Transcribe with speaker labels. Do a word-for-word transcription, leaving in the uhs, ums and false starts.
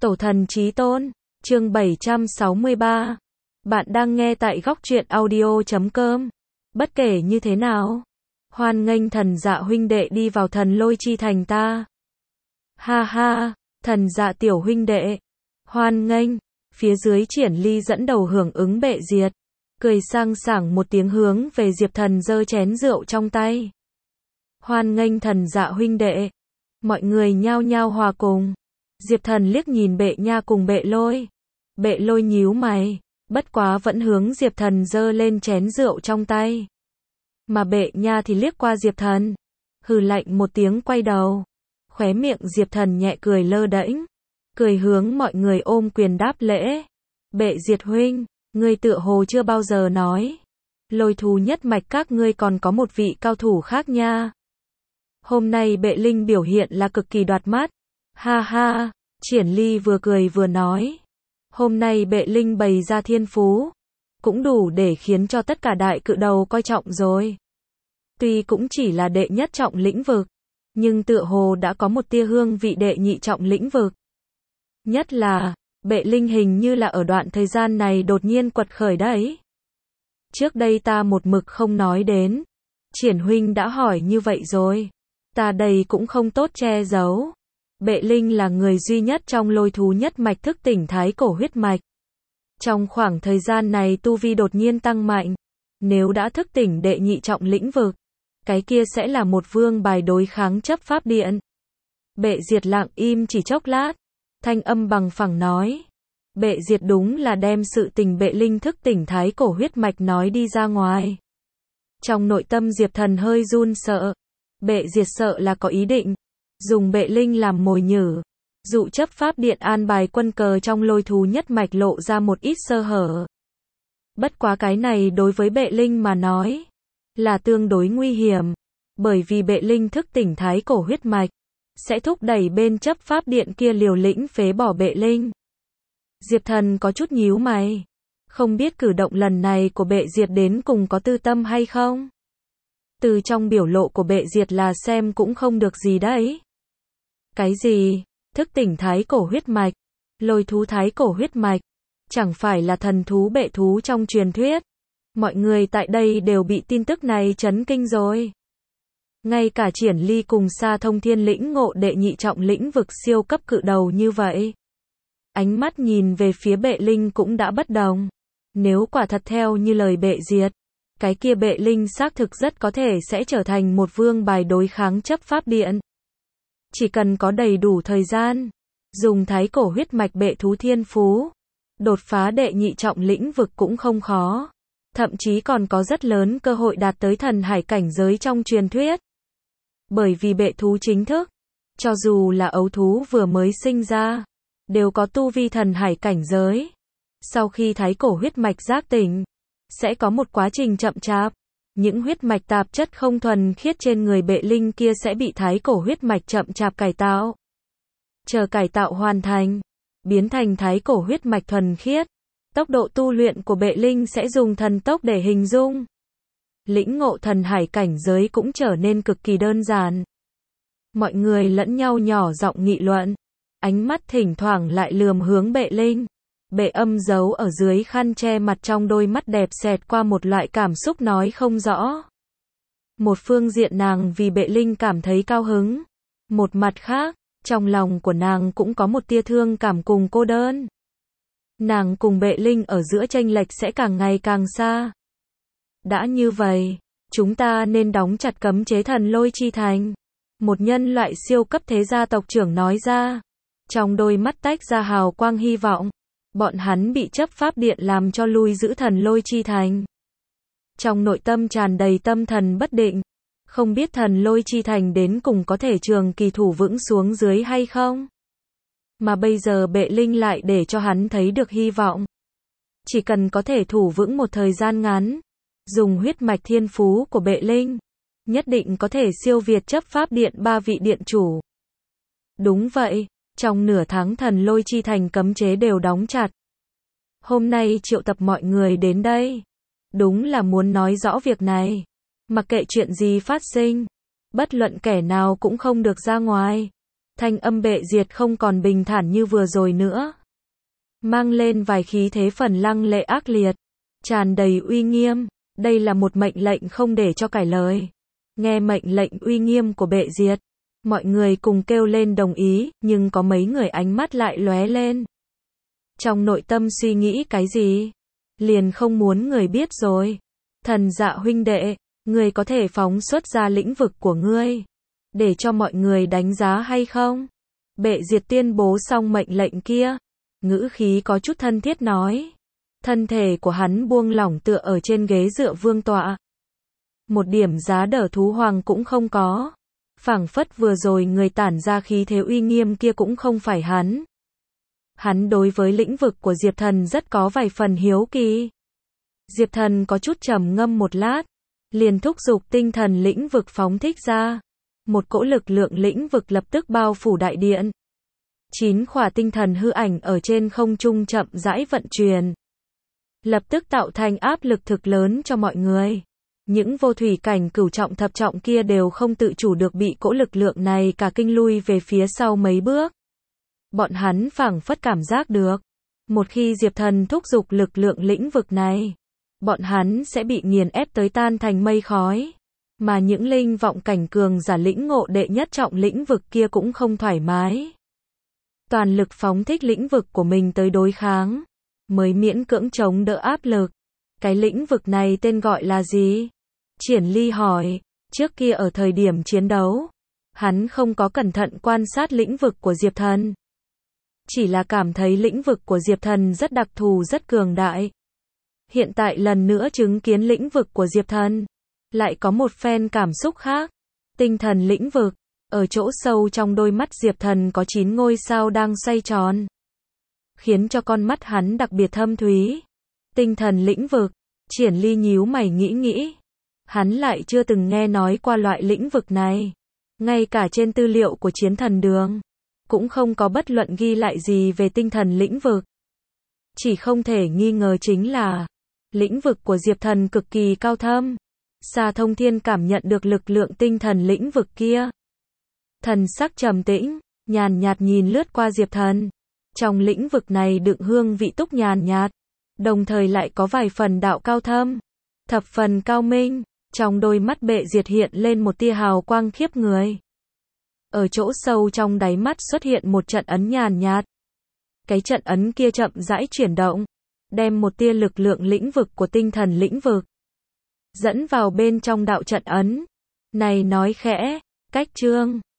Speaker 1: Tổ thần chí tôn, chương bảy trăm sáu mươi ba. Bạn đang nghe tại góc truyện audio chấm com. Bất kể như thế nào, hoan nghênh thần dạ huynh đệ đi vào thần lôi chi thành ta. Ha ha, thần dạ tiểu huynh đệ, hoan nghênh. Phía dưới Triển Ly dẫn đầu hưởng ứng bệ diệt, cười sang sảng một tiếng hướng về Diệp Thần giơ chén rượu trong tay. Hoan nghênh thần dạ huynh đệ. Mọi người nhao nhao hòa cùng. Diệp Thần liếc nhìn Bệ Nha cùng Bệ Lôi. Bệ Lôi nhíu mày, bất quá vẫn hướng Diệp Thần giơ lên chén rượu trong tay. Mà Bệ Nha thì liếc qua Diệp Thần, hừ lạnh một tiếng quay đầu. Khóe miệng Diệp Thần nhẹ cười lơ đễnh, cười hướng mọi người ôm quyền đáp lễ. Bệ Diệt huynh, ngươi tựa hồ chưa bao giờ nói, Lôi thú nhất mạch các ngươi còn có một vị cao thủ khác nha. Hôm nay Bệ Linh biểu hiện là cực kỳ đoạt mắt. Ha ha, Triển Ly vừa cười vừa nói. Hôm nay Bệ Linh bày ra thiên phú, cũng đủ để khiến cho tất cả đại cự đầu coi trọng rồi. Tuy cũng chỉ là đệ nhất trọng lĩnh vực, nhưng tựa hồ đã có một tia hương vị đệ nhị trọng lĩnh vực. Nhất là, Bệ Linh hình như là ở đoạn thời gian này đột nhiên quật khởi đấy. Trước đây ta một mực không nói đến. Triển huynh đã hỏi như vậy rồi. Ta đây cũng không tốt che giấu. Bệ Linh là người duy nhất trong lôi thú nhất mạch thức tỉnh thái cổ huyết mạch. Trong khoảng thời gian này tu vi đột nhiên tăng mạnh. Nếu đã thức tỉnh đệ nhị trọng lĩnh vực, cái kia sẽ là một vương bài đối kháng chấp pháp điện. Bệ Diệt lặng im chỉ chốc lát, thanh âm bằng phẳng nói. Bệ Diệt đúng là đem sự tình Bệ Linh thức tỉnh thái cổ huyết mạch nói đi ra ngoài. Trong nội tâm Diệp Thần hơi run sợ. Bệ Diệt sợ là có ý định dùng Bệ Linh làm mồi nhử, dụ chấp pháp điện an bài quân cờ trong lôi thú nhất mạch lộ ra một ít sơ hở. Bất quá cái này đối với Bệ Linh mà nói là tương đối nguy hiểm, bởi vì Bệ Linh thức tỉnh thái cổ huyết mạch sẽ thúc đẩy bên chấp pháp điện kia liều lĩnh phế bỏ Bệ Linh. Diệp Thần có chút nhíu mày, không biết cử động lần này của Bệ Diệt đến cùng có tư tâm hay không. Từ trong biểu lộ của Bệ Diệt là xem cũng không được gì đấy. Cái gì? Thức tỉnh thái cổ huyết mạch, lôi thú thái cổ huyết mạch, chẳng phải là thần thú bệ thú trong truyền thuyết. Mọi người tại đây đều bị tin tức này chấn kinh rồi. Ngay cả Triển Ly cùng Sa Thông Thiên lĩnh ngộ đệ nhị trọng lĩnh vực siêu cấp cự đầu như vậy. Ánh mắt nhìn về phía Bệ Linh cũng đã bất đồng. Nếu quả thật theo như lời Bệ Diệt, cái kia Bệ Linh xác thực rất có thể sẽ trở thành một vương bài đối kháng chấp pháp điện. Chỉ cần có đầy đủ thời gian, dùng thái cổ huyết mạch bệ thú thiên phú, đột phá đệ nhị trọng lĩnh vực cũng không khó. Thậm chí còn có rất lớn cơ hội đạt tới thần hải cảnh giới trong truyền thuyết. Bởi vì bệ thú chính thức, cho dù là ấu thú vừa mới sinh ra, đều có tu vi thần hải cảnh giới. Sau khi thái cổ huyết mạch giác tỉnh, sẽ có một quá trình chậm chạp. Những huyết mạch tạp chất không thuần khiết trên người Bệ Linh kia sẽ bị thái cổ huyết mạch chậm chạp cải tạo. Chờ cải tạo hoàn thành, biến thành thái cổ huyết mạch thuần khiết, tốc độ tu luyện của Bệ Linh sẽ dùng thần tốc để hình dung. Lĩnh ngộ thần hải cảnh giới cũng trở nên cực kỳ đơn giản. Mọi người lẫn nhau nhỏ giọng nghị luận, ánh mắt thỉnh thoảng lại lườm hướng Bệ Linh. Bệ Âm giấu ở dưới khăn che mặt trong đôi mắt đẹp xẹt qua một loại cảm xúc nói không rõ. Một phương diện nàng vì Bệ Linh cảm thấy cao hứng. Một mặt khác, trong lòng của nàng cũng có một tia thương cảm cùng cô đơn. Nàng cùng Bệ Linh ở giữa chênh lệch sẽ càng ngày càng xa. Đã như vậy, chúng ta nên đóng chặt cấm chế thần lôi chi thành. Một nhân loại siêu cấp thế gia tộc trưởng nói ra. Trong đôi mắt tách ra hào quang hy vọng. Bọn hắn bị chấp pháp điện làm cho lui giữ thần lôi chi thành. Trong nội tâm tràn đầy tâm thần bất định. Không biết thần lôi chi thành đến cùng có thể trường kỳ thủ vững xuống dưới hay không. Mà bây giờ Bệ Linh lại để cho hắn thấy được hy vọng. Chỉ cần có thể thủ vững một thời gian ngắn, dùng huyết mạch thiên phú của Bệ Linh, nhất định có thể siêu việt chấp pháp điện ba vị điện chủ. Đúng vậy. Trong nửa tháng thần lôi chi thành cấm chế đều đóng chặt. Hôm nay triệu tập mọi người đến đây. Đúng là muốn nói rõ việc này. Mặc kệ chuyện gì phát sinh, bất luận kẻ nào cũng không được ra ngoài. Thanh âm bệ diệt không còn bình thản như vừa rồi nữa. Mang lên vài khí thế phần lăng lệ ác liệt, tràn đầy uy nghiêm. Đây là một mệnh lệnh không để cho cãi lời. Nghe mệnh lệnh uy nghiêm của bệ diệt, mọi người cùng kêu lên đồng ý, nhưng có mấy người ánh mắt lại lóe lên. Trong nội tâm suy nghĩ cái gì? Liền không muốn người biết rồi. Thần Dạ huynh đệ, ngươi có thể phóng xuất ra lĩnh vực của ngươi, để cho mọi người đánh giá hay không? Bệ diệt tuyên bố xong mệnh lệnh kia, ngữ khí có chút thân thiết nói. Thân thể của hắn buông lỏng tựa ở trên ghế dựa vương tọa. Một điểm giá đỡ thú hoàng cũng không có. Phảng phất vừa rồi người tản ra khí thế uy nghiêm kia cũng không phải hắn. Hắn đối với lĩnh vực của Diệp Thần rất có vài phần hiếu kỳ. Diệp Thần có chút trầm ngâm một lát, liền thúc giục tinh thần lĩnh vực phóng thích ra. Một cỗ lực lượng lĩnh vực lập tức bao phủ đại điện. Chín khỏa tinh thần hư ảnh ở trên không trung chậm rãi vận chuyển, lập tức tạo thành áp lực thực lớn cho mọi người. Những vô thủy cảnh cửu trọng thập trọng kia đều không tự chủ được bị cỗ lực lượng này cả kinh lui về phía sau mấy bước. Bọn hắn phảng phất cảm giác được, một khi Diệp Thần thúc giục lực lượng lĩnh vực này, bọn hắn sẽ bị nghiền ép tới tan thành mây khói. Mà những linh vọng cảnh cường giả lĩnh ngộ đệ nhất trọng lĩnh vực kia cũng không thoải mái. Toàn lực phóng thích lĩnh vực của mình tới đối kháng, mới miễn cưỡng chống đỡ áp lực. Cái lĩnh vực này tên gọi là gì? Triển Ly hỏi. Trước kia ở thời điểm chiến đấu, hắn không có cẩn thận quan sát lĩnh vực của Diệp Thần. Chỉ là cảm thấy lĩnh vực của Diệp Thần rất đặc thù, rất cường đại. Hiện tại lần nữa chứng kiến lĩnh vực của Diệp Thần, lại có một phen cảm xúc khác. Tinh thần lĩnh vực, ở chỗ sâu trong đôi mắt Diệp Thần có chín ngôi sao đang xoay tròn, khiến cho con mắt hắn đặc biệt thâm thúy. Tinh thần lĩnh vực, Triển Ly nhíu mày nghĩ nghĩ. Hắn lại chưa từng nghe nói qua loại lĩnh vực này. Ngay cả trên tư liệu của Chiến Thần Đường, cũng không có bất luận ghi lại gì về tinh thần lĩnh vực. Chỉ không thể nghi ngờ chính là, lĩnh vực của Diệp Thần cực kỳ cao thâm. Sa Thông Thiên cảm nhận được lực lượng tinh thần lĩnh vực kia. Thần sắc trầm tĩnh, nhàn nhạt nhìn lướt qua Diệp Thần. Trong lĩnh vực này đựng hương vị túc nhàn nhạt, đồng thời lại có vài phần đạo cao thâm, thập phần cao minh. Trong đôi mắt bệ diệt hiện lên một tia hào quang khiếp người. Ở chỗ sâu trong đáy mắt xuất hiện một trận ấn nhàn nhạt. Cái trận ấn kia chậm rãi chuyển động, đem một tia lực lượng lĩnh vực của tinh thần lĩnh vực dẫn vào bên trong đạo trận ấn. Này nói khẽ, cách chương